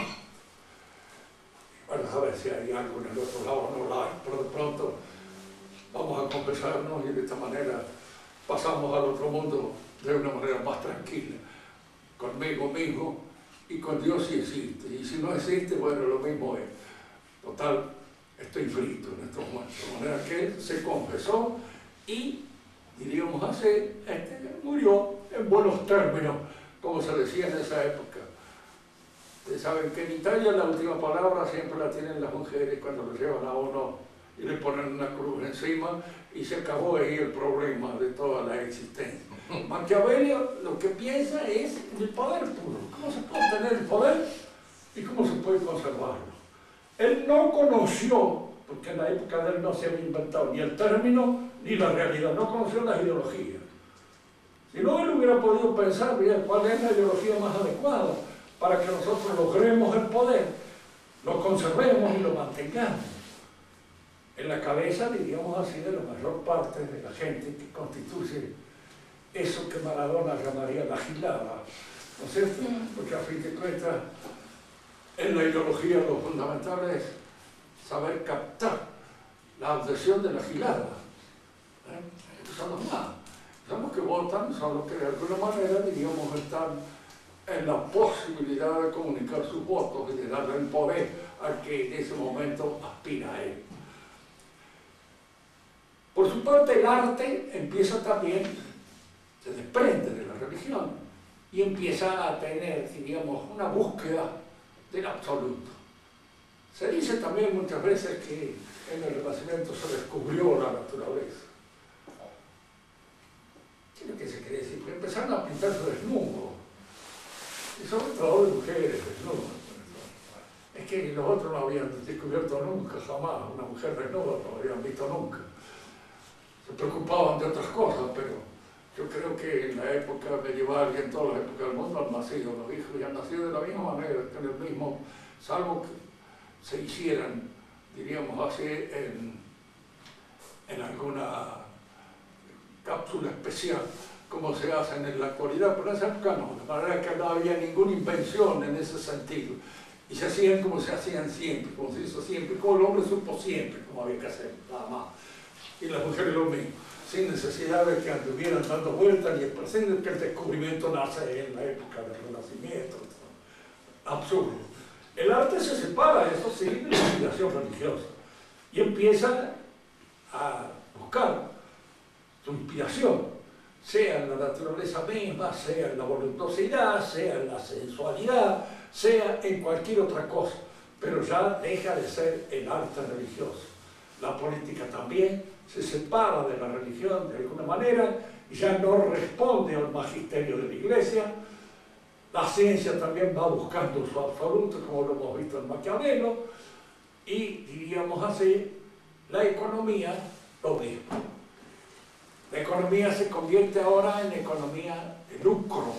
bueno, a ver si hay algo en el otro lado, no la hay, pero de pronto vamos a confesarnos y de esta manera pasamos al otro mundo de una manera más tranquila, conmigo mismo y con Dios si existe, y si no existe, bueno, lo mismo es. Total, estoy frito en estos momentos, de manera que él se confesó y, diríamos así, murió en buenos términos, como se decía en esa época. Ustedes saben que en Italia la última palabra siempre la tienen las mujeres cuando lo llevan a uno y le ponen una cruz encima y se acabó ahí el problema de toda la existencia. Maquiavelo lo que piensa es en el poder puro, cómo se puede tener el poder y cómo se puede conservarlo. Él no conoció, porque en la época de él no se había inventado ni el término ni la realidad, no conoció las ideologías. Si no, él hubiera podido pensar bien cuál es la ideología más adecuada para que nosotros logremos el poder, lo conservemos y lo mantengamos en la cabeza, diríamos así, de la mayor parte de la gente que constituye eso que Maradona llamaría la gilada, ¿no es cierto? Porque a fin de cuentas, en la ideología lo fundamental es saber captar la adhesión de la gilada. Estos son los más. Son los que votan, son los que de alguna manera, diríamos, están en la posibilidad de comunicar sus votos y de darle el poder al que en ese momento aspira a él. Por su parte, el arte empieza también, se desprende de la religión y empieza a tener, diríamos, una búsqueda del absoluto. Se dice también muchas veces que en el Renacimiento se descubrió la naturaleza. ¿Qué es lo que se quiere decir? Porque empezaron a pintarse desnudos, y sobre todo de mujeres desnudas. Es que los otros no habían descubierto nunca, jamás, una mujer desnuda no lo habían visto nunca. Se preocupaban de otras cosas, pero yo creo que en la época medieval y en todas las épocas del mundo han nacido los hijos y han nacido de la misma manera, que en el mismo, salvo que se hicieran, diríamos así, en alguna cápsula especial, como se hacen en la actualidad, pero en esa época no, de manera que no había ninguna invención en ese sentido. Y se hacían como se hacían siempre, como se hizo siempre, como el hombre supo siempre cómo había que hacer, nada más. Y las mujeres lo mismo, sin necesidad de que anduvieran dando vueltas y expresando que el descubrimiento nace en la época del Renacimiento. Absurdo. El arte se separa, eso sí, de la inspiración religiosa y empieza a buscar su inspiración, sea en la naturaleza misma, sea en la voluptuosidad, sea en la sensualidad, sea en cualquier otra cosa, pero ya deja de ser el arte religioso. La política también se separa de la religión de alguna manera y ya no responde al magisterio de la Iglesia. La ciencia también va buscando su absoluto, como lo hemos visto en Maquiavelo, y diríamos así, la economía lo mismo. La economía se convierte ahora en economía de lucro.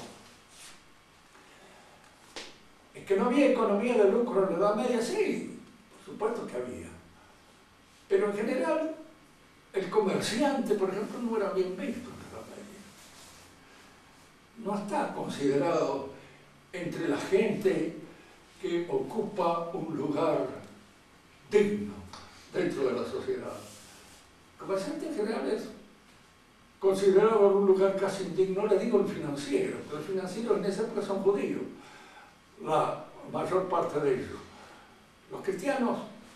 Es que no había economía de lucro en la Edad Media, sí, por supuesto que había. Pero en general, el comerciante, por ejemplo, no era bien visto en la Edad Media. no está considerado entre la gente que ocupa un lugar digno dentro de la sociedad. El comerciante general es considerado un lugar casi indigno, no le digo el financiero, pero el financiero en esa época son judíos, la mayor parte de ellos. Los cristianos,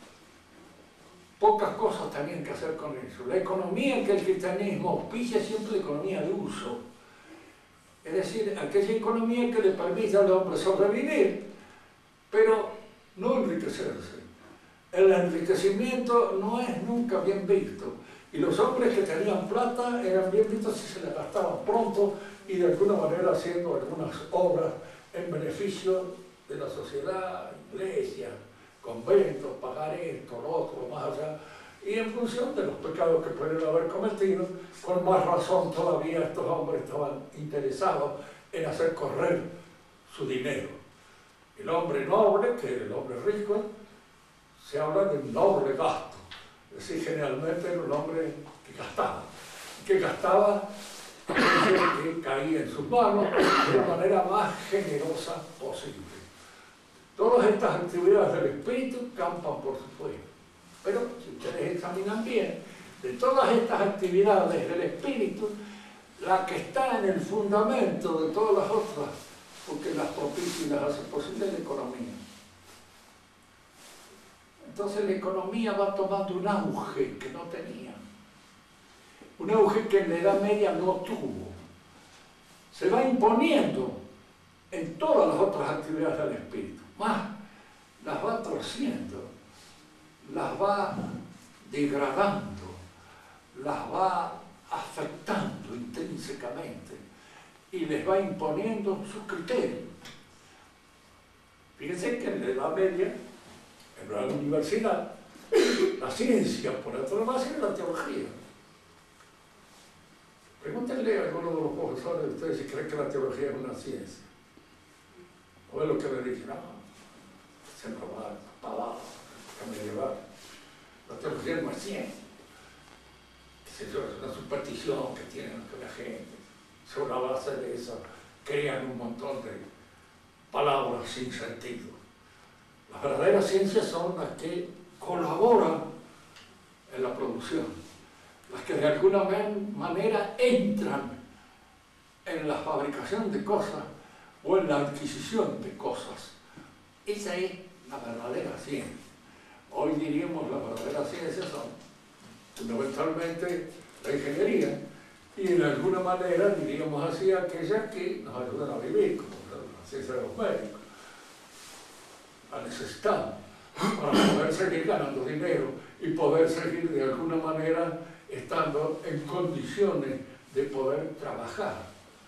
pocas cosas tenían que hacer con eso. La economía que el cristianismo auspicia es siempre la economía de uso. Es decir, aquella economía que le permite al hombre sobrevivir, pero no enriquecerse. El enriquecimiento no es nunca bien visto. Y los hombres que tenían plata eran bien vistos si se la gastaban pronto y de alguna manera haciendo algunas obras en beneficio de la sociedad, iglesia, conventos, pagar esto, lo otro, más allá. Y en función de los pecados que pudieron haber cometido, con más razón todavía estos hombres estaban interesados en hacer correr su dinero. El hombre noble, que era el hombre rico, se habla de un noble gasto. Es decir, generalmente era un hombre que gastaba que caía en sus manos de la manera más generosa posible. Todas estas actividades del espíritu campan por su fuera. Pero si ustedes examinan bien, de todas estas actividades del espíritu, la que está en el fundamento de todas las otras, porque las propicia y las hace posible, es la economía. Entonces la economía va tomando un auge que no tenía. Un auge que en la Edad Media no tuvo. Se va imponiendo en todas las otras actividades del espíritu. Más, las va torciendo, las va degradando, las va afectando intrínsecamente y les va imponiendo sus criterios. Fíjense que en la Edad Media, en la universidad, la ciencia por antonomasia era la teología. Pregúntenle a alguno de los profesores de ustedes si creen que la teología es una ciencia. O es lo que le dicen, no, siempre va palabras, que llevar. La teología no es ciencia. Es una superstición que tienen la gente. Sobre la base de eso crean un montón de palabras sin sentido. Las verdaderas ciencias son las que colaboran en la producción, las que de alguna manera entran en la fabricación de cosas o en la adquisición de cosas. Esa es la verdadera ciencia. Hoy diríamos las verdaderas ciencias son fundamentalmente la ingeniería y de alguna manera diríamos así aquellas que nos ayudan a vivir, como la ciencia de los médicos. La necesitamos para poder seguir ganando dinero y poder seguir de alguna manera estando en condiciones de poder trabajar.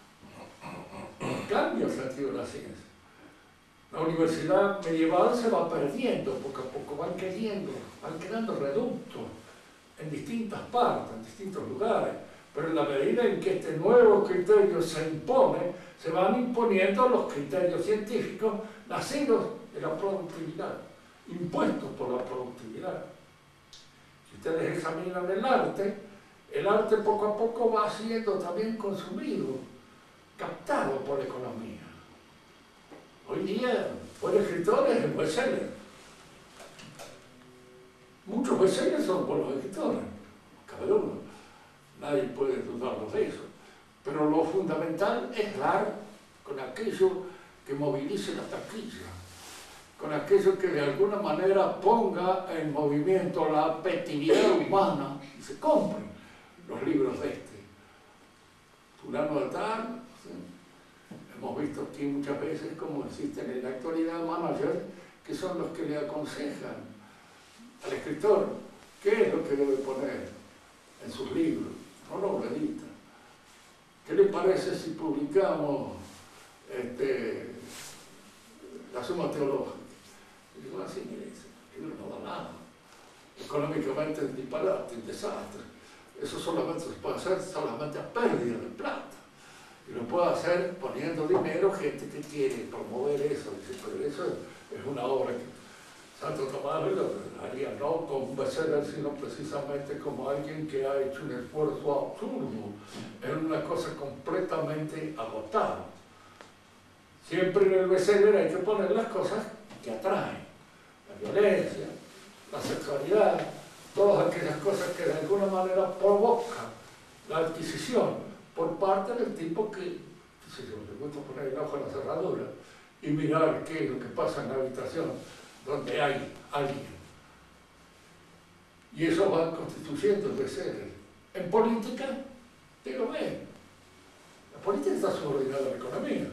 Cambia el sentido de la ciencia. La universidad medieval se va perdiendo, poco a poco van quedando reductos en distintas partes, en distintos lugares, pero en la medida en que este nuevo criterio se impone, se van imponiendo los criterios científicos nacidos de la productividad, impuestos por la productividad. Si ustedes examinan el arte poco a poco va siendo también consumido, captado por la economía. Hoy día, buenos escritores es bestseller. Muchos bestsellers son buenos escritores, cada uno. Nadie puede dudarlo de eso. Pero lo fundamental es dar con aquello que movilice la taquilla, con aquello que de alguna manera ponga en movimiento la apetividad humana y se compren los libros de este. Fulano de tal, ¿sí? Hemos visto aquí muchas veces cómo existen en la actualidad managers que son los que le aconsejan al escritor qué es lo que debe poner en sus libros, no lo edita. ¿Qué le parece si publicamos la Suma Teológica? Y digo, así, mire, el libro no da nada. Económicamente es disparate, un desastre. Eso solamente se puede hacer solamente a pérdida de plata. Y lo puede hacer poniendo dinero gente que quiere promover eso. Dice, pero eso es una obra que Santo Tomás lo haría no como un Bachelet, sino precisamente como alguien que ha hecho un esfuerzo absurdo en una cosa completamente agotada. Siempre en el bestseller hay que poner las cosas que atraen: la violencia, la sexualidad, todas aquellas cosas que de alguna manera provocan la adquisición por parte del tipo que, si yo le gusta poner el ojo en la cerradura y mirar qué es lo que pasa en la habitación donde hay alguien. Y eso va constituyendo el bestseller. En política, digo, la política está subordinada a la economía.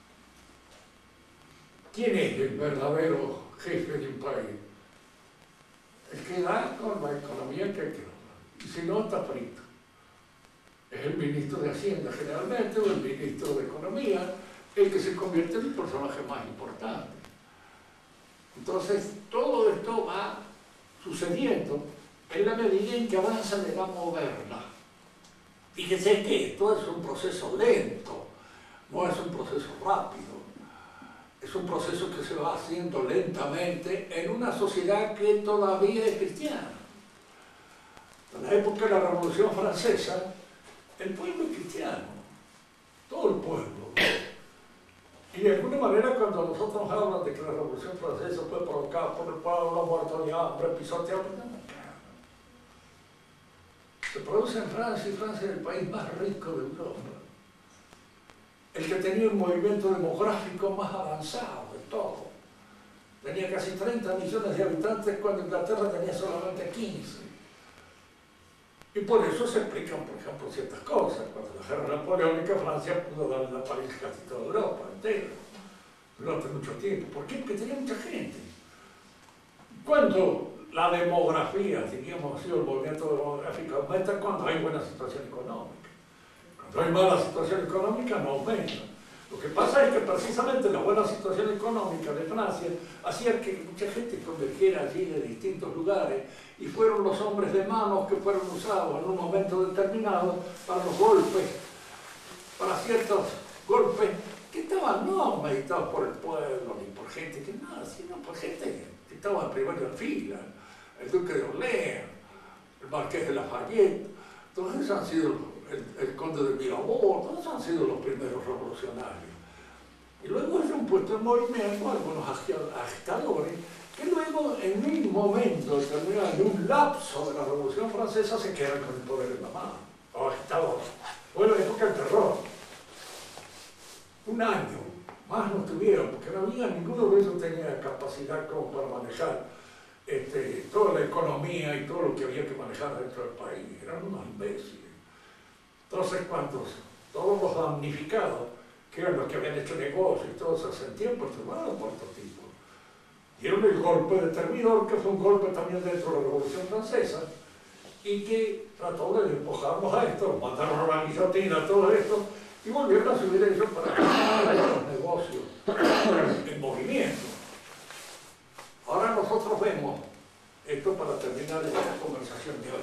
¿Quién es el verdadero jefe de un país? El que da con la economía que hay que dar. Y si no, está frito. Es el ministro de Hacienda generalmente, o el ministro de Economía, el que se convierte en el personaje más importante. Entonces, todo esto va sucediendo en la medida en que avanza la edad moderna. Fíjense que esto es un proceso lento, no es un proceso rápido. Es un proceso que se va haciendo lentamente en una sociedad que todavía es cristiana. En la época de la Revolución Francesa, el pueblo es cristiano, todo el pueblo. Y de alguna manera, cuando nosotros hablamos de que la Revolución Francesa fue provocada por el pueblo muerto de hambre, pisoteado, se produce en Francia, y Francia es el país más rico de Europa. El que tenía un movimiento demográfico más avanzado de todo. Tenía casi 30 millones de habitantes cuando Inglaterra tenía solamente 15. Y por eso se explican, por ejemplo, ciertas cosas. Cuando la guerra napoleónica, Francia pudo darle la paliza a casi toda Europa entera durante mucho tiempo. ¿Por qué? Porque tenía mucha gente. Cuando la demografía, diríamos así, el movimiento demográfico aumenta, cuando hay buena situación económica. Cuando hay mala situación económica, no aumenta. Lo que pasa es que precisamente la buena situación económica de Francia hacía que mucha gente convergiera allí de distintos lugares, y fueron los hombres de manos que fueron usados en un momento determinado para los golpes, para ciertos golpes que estaban no meditados por el pueblo ni por gente que nada, sino por gente que estaba en primera fila: el duque de Orleans, el marqués de Lafayette, todos esos han sido el conde de Mirabeau, todos han sido los primeros revolucionarios. Y luego se han puesto en movimiento algunos agitadores que luego, en un momento determinado, en un lapso de la Revolución Francesa, se quedan con el poder en la mano, los agitadores. Fue la época del terror. Un año más no tuvieron, porque no había, ninguno de ellos tenía capacidad como para manejar toda la economía y todo lo que había que manejar dentro del país. Eran unos imbéciles. Entonces, todos los damnificados, que eran los que habían hecho negocios y todo eso hace tiempo, firmaron por estos tipos. Dieron el golpe determinador, que fue un golpe también dentro de la Revolución Francesa, y que trató de despojarlos a esto, mandaron a la guillotina, todo esto, y volvieron a subir ellos para que los negocios en movimiento. Ahora nosotros vemos esto para terminar esta conversación de hoy.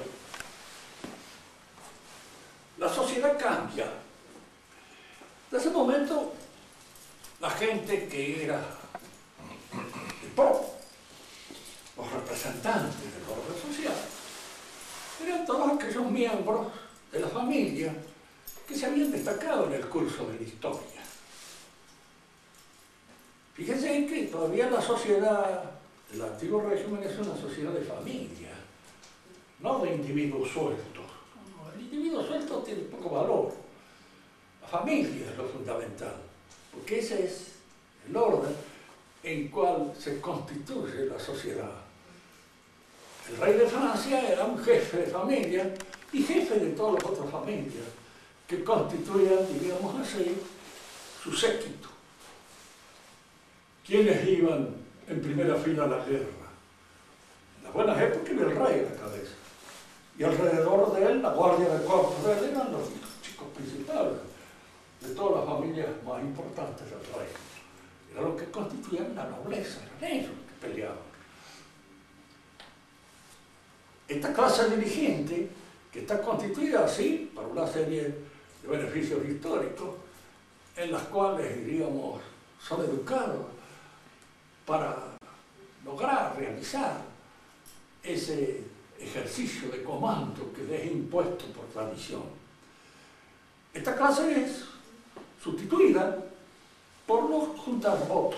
La sociedad cambia. En ese momento, la gente que era el pro, los representantes del orden social, eran todos aquellos miembros de la familia que se habían destacado en el curso de la historia. Fíjense que todavía la sociedad del antiguo régimen es una sociedad de familia, no de individuos sueltos. El individuo suelto tiene poco valor. La familia es lo fundamental, porque ese es el orden en cual se constituye la sociedad. El rey de Francia era un jefe de familia y jefe de todas las otras familias que constituían, diríamos así, su séquito. ¿Quiénes iban en primera fila a la guerra? En las buenas épocas era el rey a la cabeza. Y alrededor de él, la guardia del cuerpo de él eran los chicos principales de todas las familias más importantes del rey. Era lo que constituían la nobleza, eran ellos que peleaban. Esta clase dirigente, que está constituida así, por una serie de beneficios históricos, en las cuales, diríamos, son educados para lograr, realizar ese ejercicio de comando que les es impuesto por tradición. Esta clase es sustituida por los juntar votos,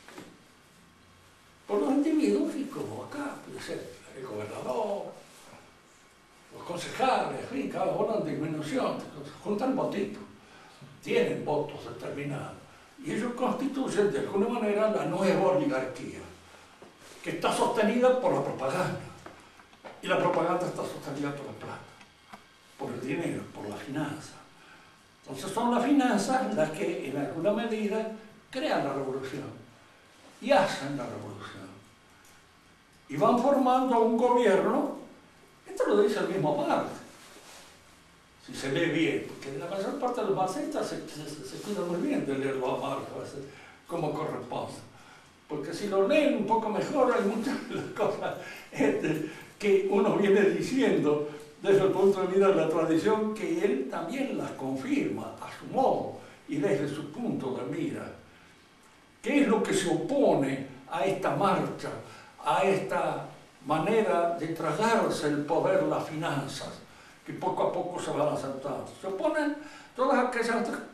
por los individuos, y como acá puede ser el gobernador, los concejales, en fin, cada uno en disminución, juntan votitos, tienen votos determinados, y ellos constituyen de alguna manera la nueva oligarquía, que está sostenida por la propaganda, y la propaganda está sostenida por la plata, por el dinero, por la finanza. Entonces son las finanzas las que en alguna medida crean la revolución y hacen la revolución. Y van formando un gobierno, esto lo dice el mismo Marx, si se lee bien, porque la mayor parte de los marxistas se cuidan muy bien de leerlo a Marx, a veces, como corresponde. Porque si lo leen un poco mejor, hay muchas de las cosas que uno viene diciendo desde el punto de vista de la tradición, que él también las confirma a su modo y desde su punto de mira. ¿Qué es lo que se opone a esta marcha, a esta manera de tragarse el poder, las finanzas, que poco a poco se van asaltando? Se oponen todas aquellas